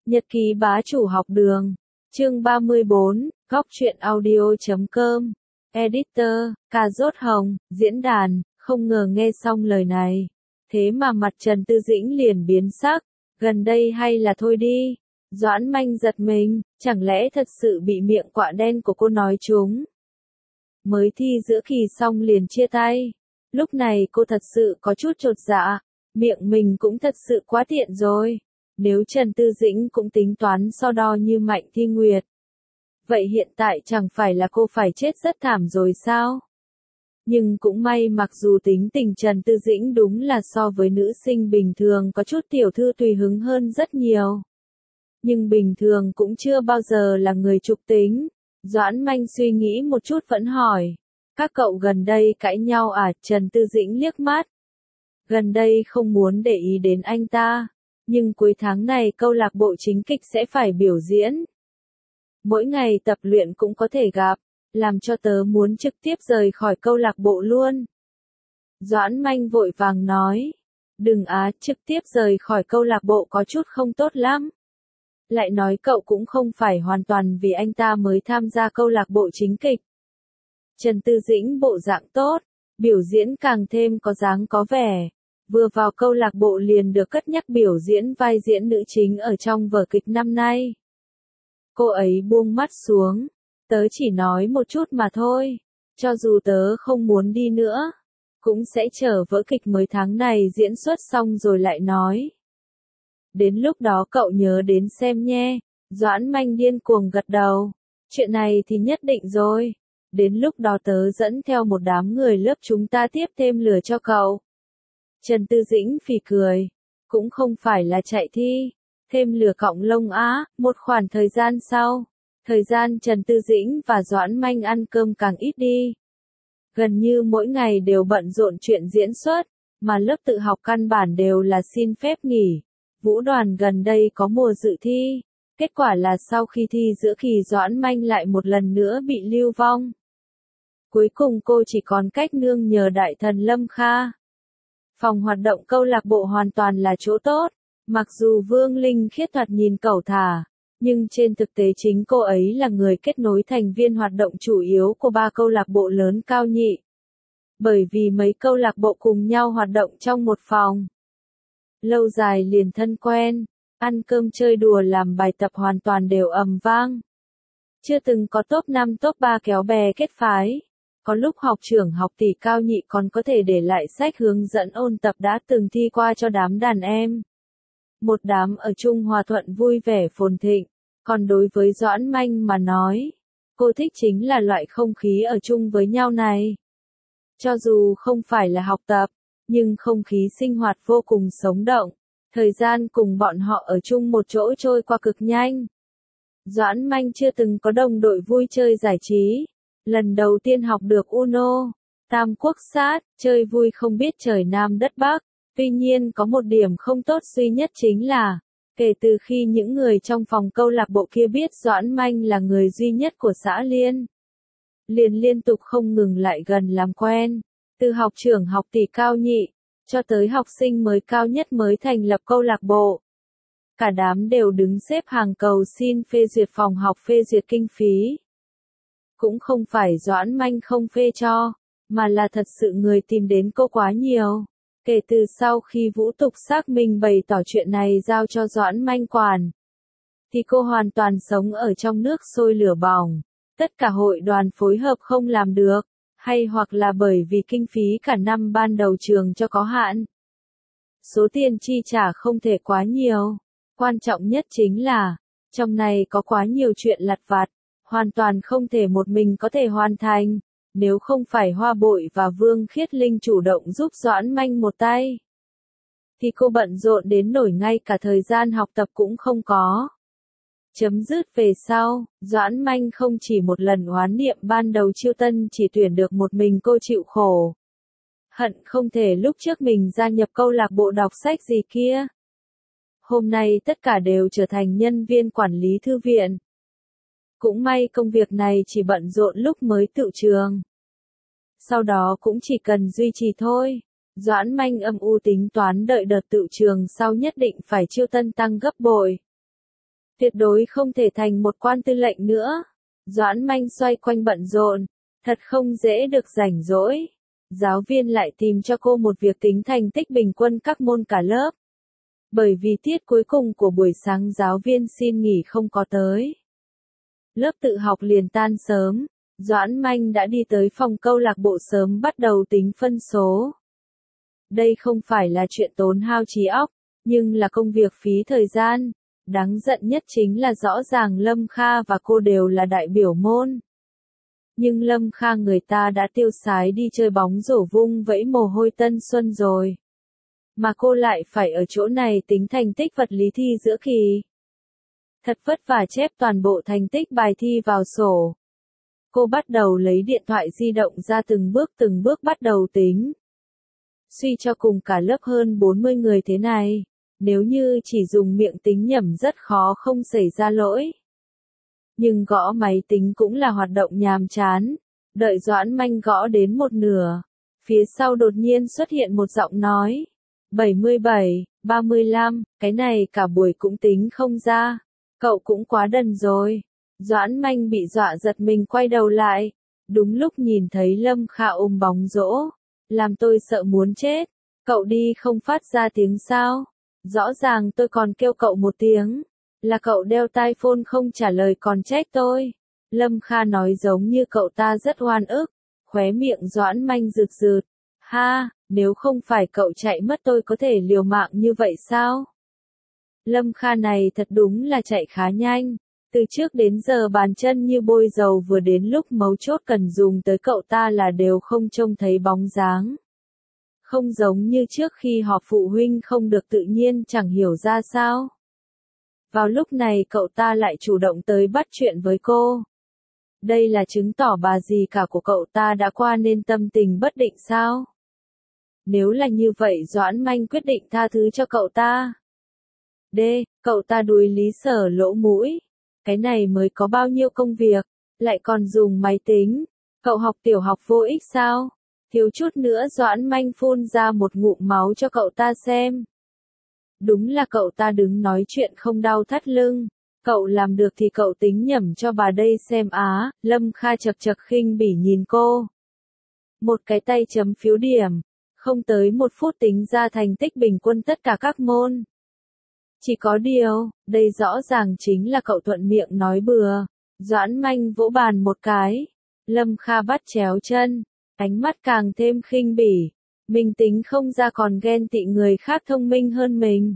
Nhật ký bá chủ học đường. Chương 34, góc truyện audio.com. Editor, Cà Rốt Hồng, diễn đàn, không ngờ nghe xong lời này. Thế mà mặt Trần Tư Dĩnh liền biến sắc, gần đây hay là thôi đi. Doãn Manh giật mình, chẳng lẽ thật sự bị miệng quạ đen của cô nói trúng. Mới thi giữa kỳ xong liền chia tay. Lúc này cô thật sự có chút chột dạ, miệng mình cũng thật sự quá tiện rồi. Nếu Trần Tư Dĩnh cũng tính toán so đo như Mạnh Thi Nguyệt, vậy hiện tại chẳng phải là cô phải chết rất thảm rồi sao? Nhưng cũng may mặc dù tính tình Trần Tư Dĩnh đúng là so với nữ sinh bình thường có chút tiểu thư tùy hứng hơn rất nhiều. Nhưng bình thường cũng chưa bao giờ là người trục tính. Doãn Manh suy nghĩ một chút vẫn hỏi. Các cậu gần đây cãi nhau à? Trần Tư Dĩnh liếc mắt. Gần đây không muốn để ý đến anh ta. Nhưng cuối tháng này câu lạc bộ chính kịch sẽ phải biểu diễn. Mỗi ngày tập luyện cũng có thể gặp, làm cho tớ muốn trực tiếp rời khỏi câu lạc bộ luôn. Doãn Manh vội vàng nói, đừng trực tiếp rời khỏi câu lạc bộ có chút không tốt lắm. Lại nói cậu cũng không phải hoàn toàn vì anh ta mới tham gia câu lạc bộ chính kịch. Trần Tư Dĩnh bộ dạng tốt, biểu diễn càng thêm có dáng có vẻ. Vừa vào câu lạc bộ liền được cất nhắc biểu diễn vai diễn nữ chính ở trong vở kịch năm nay. Cô ấy buông mắt xuống, tớ chỉ nói một chút mà thôi, cho dù tớ không muốn đi nữa, cũng sẽ chờ vở kịch mới tháng này diễn xuất xong rồi lại nói. Đến lúc đó cậu nhớ đến xem nhé. Doãn Manh điên cuồng gật đầu, chuyện này thì nhất định rồi, đến lúc đó tớ dẫn theo một đám người lớp chúng ta tiếp thêm lửa cho cậu. Trần Tư Dĩnh phì cười, cũng không phải là chạy thi, thêm lửa cọng lông một khoảng thời gian sau, thời gian Trần Tư Dĩnh và Doãn Manh ăn cơm càng ít đi. Gần như mỗi ngày đều bận rộn chuyện diễn xuất, mà lớp tự học căn bản đều là xin phép nghỉ. Vũ đoàn gần đây có mùa dự thi, kết quả là sau khi thi giữa kỳ Doãn Manh lại một lần nữa bị lưu vong. Cuối cùng cô chỉ còn cách nương nhờ đại thần Lâm Kha. Phòng hoạt động câu lạc bộ hoàn toàn là chỗ tốt, mặc dù Vương Linh Khiết thoạt nhìn cẩu thả, nhưng trên thực tế chính cô ấy là người kết nối thành viên hoạt động chủ yếu của 3 câu lạc bộ lớn Cao Nhị. Bởi vì mấy câu lạc bộ cùng nhau hoạt động trong một phòng. Lâu dài liền thân quen, ăn cơm chơi đùa làm bài tập hoàn toàn đều ầm vang. Chưa từng có top 5 top 3 kéo bè kết phái. Có lúc học trưởng học tỷ Cao Nhị còn có thể để lại sách hướng dẫn ôn tập đã từng thi qua cho đám đàn em. Một đám ở chung hòa thuận vui vẻ phồn thịnh, còn đối với Doãn Manh mà nói, cô thích chính là loại không khí ở chung với nhau này. Cho dù không phải là học tập, nhưng không khí sinh hoạt vô cùng sống động, thời gian cùng bọn họ ở chung một chỗ trôi qua cực nhanh. Doãn Manh chưa từng có đồng đội vui chơi giải trí. Lần đầu tiên học được Uno, Tam Quốc Sát, chơi vui không biết trời Nam đất Bắc. Tuy nhiên có một điểm không tốt duy nhất chính là, kể từ khi những người trong phòng câu lạc bộ kia biết Doãn Manh là người duy nhất của xã Liên, liền liên tục không ngừng lại gần làm quen, từ học trưởng học tỷ Cao Nhị, cho tới học sinh mới cao nhất mới thành lập câu lạc bộ. Cả đám đều đứng xếp hàng cầu xin phê duyệt phòng học phê duyệt kinh phí. Cũng không phải Doãn Manh không phê cho, mà là thật sự người tìm đến cô quá nhiều. Kể từ sau khi Vũ Tục xác minh bày tỏ chuyện này giao cho Doãn Manh quản, thì cô hoàn toàn sống ở trong nước sôi lửa bỏng. Tất cả hội đoàn phối hợp không làm được, hay hoặc là bởi vì kinh phí cả năm ban đầu trường cho có hạn. Số tiền chi trả không thể quá nhiều. Quan trọng nhất chính là, trong này có quá nhiều chuyện lặt vặt, hoàn toàn không thể một mình có thể hoàn thành. Nếu không phải Hoa Bội và Vương Khiết Linh chủ động giúp Doãn Manh một tay, thì cô bận rộn đến nỗi ngay cả thời gian học tập cũng không có. Chấm dứt về sau, Doãn Manh không chỉ một lần oán niệm ban đầu chiêu tân chỉ tuyển được một mình cô chịu khổ. Hận không thể lúc trước mình gia nhập câu lạc bộ đọc sách gì kia. Hôm nay tất cả đều trở thành nhân viên quản lý thư viện. Cũng may công việc này chỉ bận rộn lúc mới tựu trường. Sau đó cũng chỉ cần duy trì thôi. Doãn Manh âm u tính toán đợi đợt tựu trường sau nhất định phải chiêu tân tăng gấp bội. Tuyệt đối không thể thành một quan tư lệnh nữa. Doãn Manh xoay quanh bận rộn, thật không dễ được rảnh rỗi. Giáo viên lại tìm cho cô một việc tính thành tích bình quân các môn cả lớp. Bởi vì tiết cuối cùng của buổi sáng giáo viên xin nghỉ không có tới. Lớp tự học liền tan sớm, Doãn Manh đã đi tới phòng câu lạc bộ sớm bắt đầu tính phân số. Đây không phải là chuyện tốn hao trí óc, nhưng là công việc phí thời gian. Đáng giận nhất chính là rõ ràng Lâm Kha và cô đều là đại biểu môn. Nhưng Lâm Kha người ta đã tiêu sái đi chơi bóng rổ vung vẫy mồ hôi tân xuân rồi. Mà cô lại phải ở chỗ này tính thành tích vật lý thi giữa kỳ. Thật vất vả chép toàn bộ thành tích bài thi vào sổ. Cô bắt đầu lấy điện thoại di động ra từng bước bắt đầu tính. Suy cho cùng cả lớp hơn 40 người thế này, nếu như chỉ dùng miệng tính nhẩm rất khó không xảy ra lỗi. Nhưng gõ máy tính cũng là hoạt động nhàm chán. Đợi Doãn Manh gõ đến một nửa, phía sau đột nhiên xuất hiện một giọng nói. 77, 35, cái này cả buổi cũng tính không ra. Cậu cũng quá đần rồi. Doãn Manh bị dọa giật mình quay đầu lại. Đúng lúc nhìn thấy Lâm Kha ôm bóng rổ. Làm tôi sợ muốn chết. Cậu đi không phát ra tiếng sao? Rõ ràng tôi còn kêu cậu một tiếng. Là cậu đeo tai phone không trả lời còn trách tôi. Lâm Kha nói giống như cậu ta rất oan ức. Khóe miệng Doãn Manh rực rực. Ha, nếu không phải cậu chạy mất tôi có thể liều mạng như vậy sao? Lâm Kha này thật đúng là chạy khá nhanh. Từ trước đến giờ bàn chân như bôi dầu vừa đến lúc mấu chốt cần dùng tới cậu ta là đều không trông thấy bóng dáng. Không giống như trước khi họp phụ huynh không được tự nhiên chẳng hiểu ra sao. Vào lúc này cậu ta lại chủ động tới bắt chuyện với cô. Đây là chứng tỏ bà dì cả của cậu ta đã qua nên tâm tình bất định sao? Nếu là như vậy Doãn Manh quyết định tha thứ cho cậu ta. D. Cậu ta đuối lý sở lỗ mũi. Cái này mới có bao nhiêu công việc, lại còn dùng máy tính. Cậu học tiểu học vô ích sao? Thiếu chút nữa Doãn Manh phun ra một ngụm máu cho cậu ta xem. Đúng là cậu ta đứng nói chuyện không đau thắt lưng. Cậu làm được thì cậu tính nhẩm cho bà đây xem á. Lâm Kha chật chật khinh bỉ nhìn cô. Một cái tay chấm phiếu điểm. Không tới 1 phút tính ra thành tích bình quân tất cả các môn. Chỉ có điều, đây rõ ràng chính là cậu thuận miệng nói bừa. Doãn Manh vỗ bàn một cái. Lâm Kha bắt chéo chân. Ánh mắt càng thêm khinh bỉ. Mình tính không ra còn ghen tị người khác thông minh hơn mình.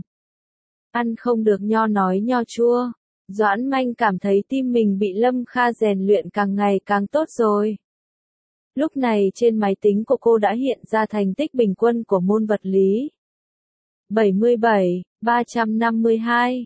Ăn không được nho nói nho chua. Doãn Manh cảm thấy tim mình bị Lâm Kha rèn luyện càng ngày càng tốt rồi. Lúc này trên máy tính của cô đã hiện ra thành tích bình quân của môn vật lý. 77, 352,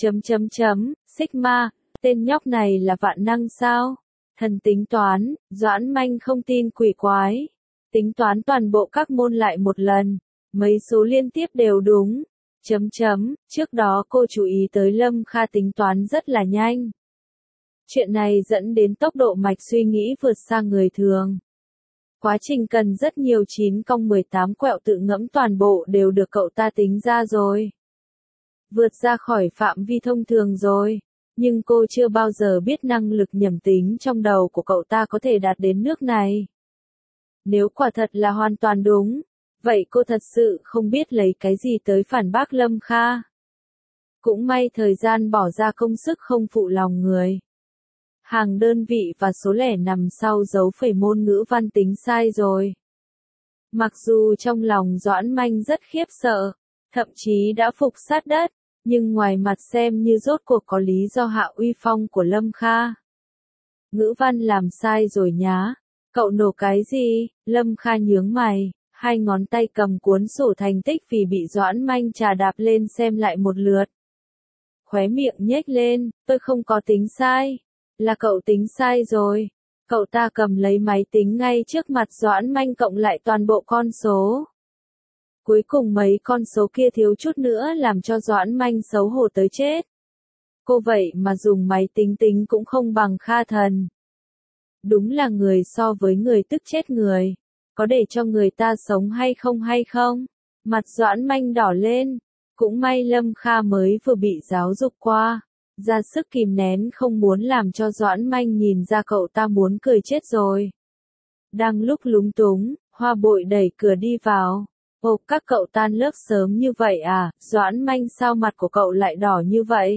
sigma, tên nhóc này là vạn năng sao? Thần tính toán, Doãn Manh không tin quỷ quái. Tính toán toàn bộ các môn lại một lần, mấy số liên tiếp đều đúng. Trước đó cô chú ý tới Lâm Kha tính toán rất là nhanh. Chuyện này dẫn đến tốc độ mạch suy nghĩ vượt xa người thường. Quá trình cần rất nhiều 9-18 quẹo tự ngẫm toàn bộ đều được cậu ta tính ra rồi. Vượt ra khỏi phạm vi thông thường rồi. Nhưng cô chưa bao giờ biết năng lực nhẩm tính trong đầu của cậu ta có thể đạt đến nước này. Nếu quả thật là hoàn toàn đúng, vậy cô thật sự không biết lấy cái gì tới phản bác Lâm Kha. Cũng may thời gian bỏ ra công sức không phụ lòng người. Hàng đơn vị và số lẻ nằm sau dấu phẩy môn ngữ văn tính sai rồi. Mặc dù trong lòng Doãn Manh rất khiếp sợ, thậm chí đã phục sát đất, nhưng ngoài mặt xem như rốt cuộc có lý do hạ uy phong của Lâm Kha. Ngữ văn làm sai rồi nhá. Cậu nổ cái gì? Lâm Kha nhướng mày, hai ngón tay cầm cuốn sổ thành tích vì bị Doãn Manh trà đạp lên xem lại một lượt. Khóe miệng nhếch lên, tôi không có tính sai. Là cậu tính sai rồi. Cậu ta cầm lấy máy tính ngay trước mặt Doãn Manh cộng lại toàn bộ con số. Cuối cùng mấy con số kia thiếu chút nữa làm cho Doãn Manh xấu hổ tới chết. Cô vậy mà dùng máy tính tính cũng không bằng Kha thần. Đúng là người so với người tức chết người. Có để cho người ta sống hay không? Mặt Doãn Manh đỏ lên. Cũng may Lâm Kha mới vừa bị giáo dục qua. ra sức kìm nén không muốn làm cho Doãn Manh nhìn ra cậu ta muốn cười chết rồi. Đang lúc lúng túng, Hoa Bội đẩy cửa đi vào. Ồ, các cậu tan lớp sớm như vậy à, Doãn Manh sao mặt của cậu lại đỏ như vậy?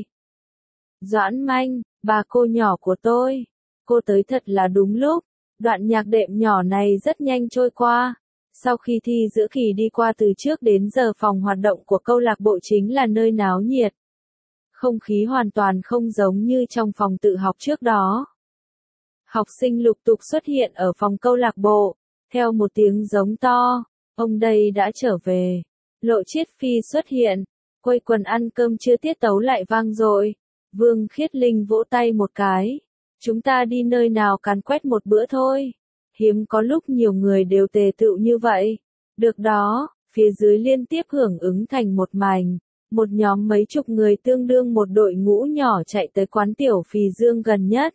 Doãn Manh, bà cô nhỏ của tôi. Cô tới thật là đúng lúc. Đoạn nhạc đệm nhỏ này rất nhanh trôi qua. Sau khi thi giữa kỳ đi qua từ trước đến giờ phòng hoạt động của câu lạc bộ chính là nơi náo nhiệt. Không khí hoàn toàn không giống như trong phòng tự học trước đó. Học sinh lục tục xuất hiện ở phòng câu lạc bộ, theo một tiếng giống to, ông đây đã trở về. Lộ Chiết Phi xuất hiện, quây quần ăn cơm trưa tiết tấu lại vang dội. Vương Khiết Linh vỗ tay một cái. Chúng ta đi nơi nào càn quét một bữa thôi. Hiếm có lúc nhiều người đều tề tựu như vậy. Được đó, phía dưới liên tiếp hưởng ứng thành một mảnh. Một nhóm mấy chục người tương đương một đội ngũ nhỏ chạy tới quán tiểu Phì Dương gần nhất.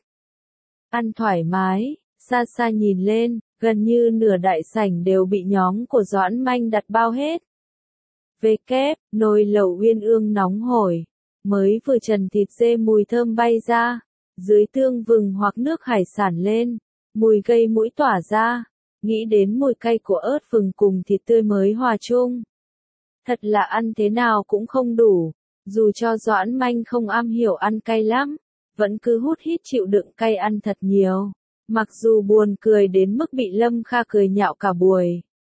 Ăn thoải mái, xa xa nhìn lên, gần như nửa đại sảnh đều bị nhóm của Doãn Manh đặt bao hết. Về kép, nồi lẩu uyên ương nóng hổi, mới vừa trần thịt dê mùi thơm bay ra, dưới tương vừng hoặc nước hải sản lên, mùi gây mũi tỏa ra, nghĩ đến mùi cay của ớt vừng cùng thịt tươi mới hòa chung. Thật là ăn thế nào cũng không đủ, dù cho Doãn Manh không am hiểu ăn cay lắm, vẫn cứ hút hít chịu đựng cay ăn thật nhiều. Mặc dù buồn cười đến mức bị Lâm Kha cười nhạo cả buổi.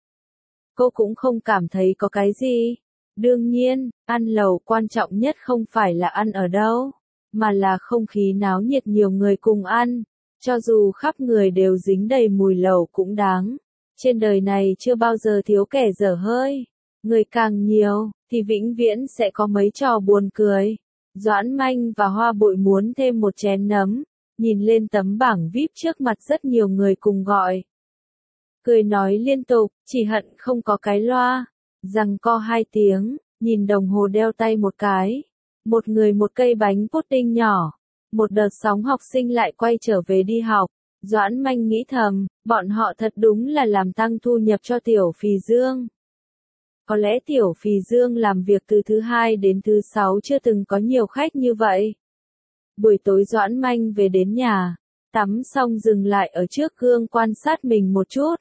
Cô cũng không cảm thấy có cái gì. Đương nhiên, ăn lẩu quan trọng nhất không phải là ăn ở đâu, mà là không khí náo nhiệt nhiều người cùng ăn. Cho dù khắp người đều dính đầy mùi lẩu cũng đáng. Trên đời này chưa bao giờ thiếu kẻ dở hơi. Người càng nhiều, thì vĩnh viễn sẽ có mấy trò buồn cười. Doãn Manh và Hoa Bội muốn thêm một chén nấm, nhìn lên tấm bảng VIP trước mặt rất nhiều người cùng gọi. Cười nói liên tục, chỉ hận không có cái loa. Giằng co 2 tiếng, nhìn đồng hồ đeo tay một cái. Một người một cây bánh pudding nhỏ. Một đợt sóng học sinh lại quay trở về đi học. Doãn Manh nghĩ thầm, bọn họ thật đúng là làm tăng thu nhập cho tiểu Phì Dương. Có lẽ tiểu Phì Dương làm việc từ thứ 2 đến thứ 6 chưa từng có nhiều khách như vậy. Buổi tối Doãn Manh về đến nhà, tắm xong dừng lại ở trước gương quan sát mình một chút.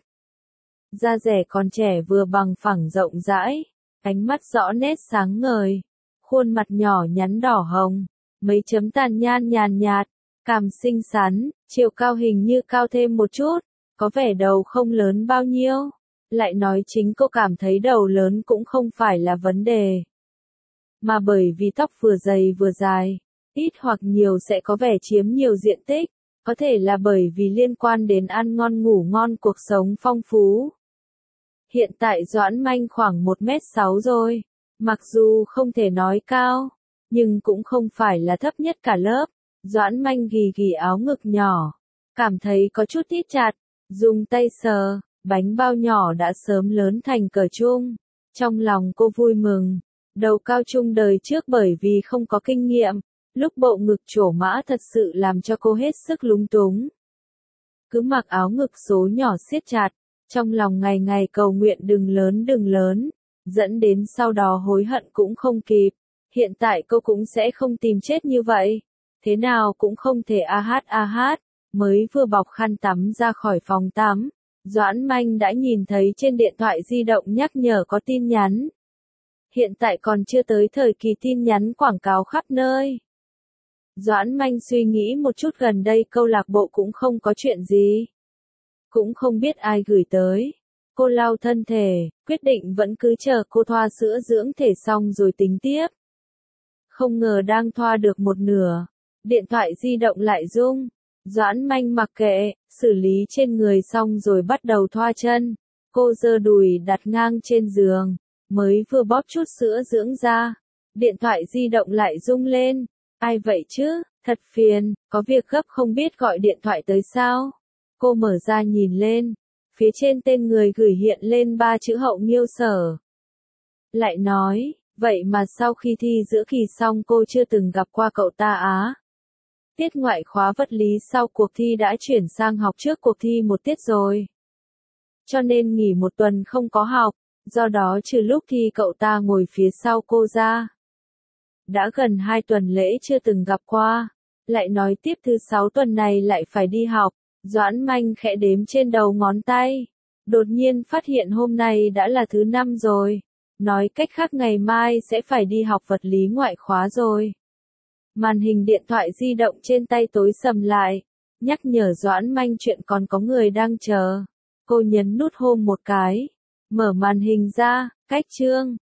Da dẻ còn trẻ vừa bằng phẳng rộng rãi, ánh mắt rõ nét sáng ngời, khuôn mặt nhỏ nhắn đỏ hồng, mấy chấm tàn nhan nhàn nhạt, cằm xinh xắn, chiều cao hình như cao thêm một chút, có vẻ đầu không lớn bao nhiêu. Lại nói chính cô cảm thấy đầu lớn cũng không phải là vấn đề. Mà bởi vì tóc vừa dày vừa dài, ít hoặc nhiều sẽ có vẻ chiếm nhiều diện tích, có thể là bởi vì liên quan đến ăn ngon ngủ ngon cuộc sống phong phú. Hiện tại Doãn Manh khoảng 1m6 rồi, mặc dù không thể nói cao, nhưng cũng không phải là thấp nhất cả lớp. Doãn Manh ghì ghì áo ngực nhỏ, cảm thấy có chút thít chặt, dùng tay sờ, bánh bao nhỏ đã sớm lớn thành cờ chung. Trong lòng cô vui mừng, đầu cao trung đời trước bởi vì không có kinh nghiệm, lúc bộ ngực trổ mã thật sự làm cho cô hết sức lúng túng. Cứ mặc áo ngực số nhỏ siết chặt, trong lòng ngày ngày cầu nguyện đừng lớn, dẫn đến sau đó hối hận cũng không kịp. Hiện tại cô cũng sẽ không tìm chết như vậy. Thế nào cũng không thể a hát, mới vừa bọc khăn tắm ra khỏi phòng tắm. Doãn Manh đã nhìn thấy trên điện thoại di động nhắc nhở có tin nhắn. Hiện tại còn chưa tới thời kỳ tin nhắn quảng cáo khắp nơi. Doãn Manh suy nghĩ một chút, gần đây câu lạc bộ cũng không có chuyện gì. Cũng không biết ai gửi tới. Cô lau thân thể, quyết định vẫn cứ chờ cô thoa sữa dưỡng thể xong rồi tính tiếp. Không ngờ đang thoa được một nửa, điện thoại di động lại rung. Doãn Manh mặc kệ, xử lý trên người xong rồi bắt đầu thoa chân. Cô giơ đùi đặt ngang trên giường, mới vừa bóp chút sữa dưỡng ra. Điện thoại di động lại rung lên. Ai vậy chứ, thật phiền, có việc gấp không biết gọi điện thoại tới sao? Cô mở ra nhìn lên, phía trên tên người gửi hiện lên 3 chữ Hậu Nghiêu Sở. Lại nói, vậy mà sau khi thi giữa kỳ xong cô chưa từng gặp qua cậu ta á. Tiết ngoại khóa vật lý sau cuộc thi đã chuyển sang học trước cuộc thi một tiết rồi. Cho nên nghỉ một tuần không có học, do đó trừ lúc thi cậu ta ngồi phía sau cô ra. đã gần 2 tuần lễ chưa từng gặp qua. Lại nói tiếp thứ 6 tuần này lại phải đi học. Doãn Manh khẽ đếm trên đầu ngón tay. Đột nhiên phát hiện hôm nay đã là thứ 5 rồi. Nói cách khác ngày mai sẽ phải đi học vật lý ngoại khóa rồi. Màn hình điện thoại di động trên tay tối sầm lại. Nhắc nhở Doãn Manh chuyện còn có người đang chờ. Cô nhấn nút home một cái. Mở màn hình ra, cách chương.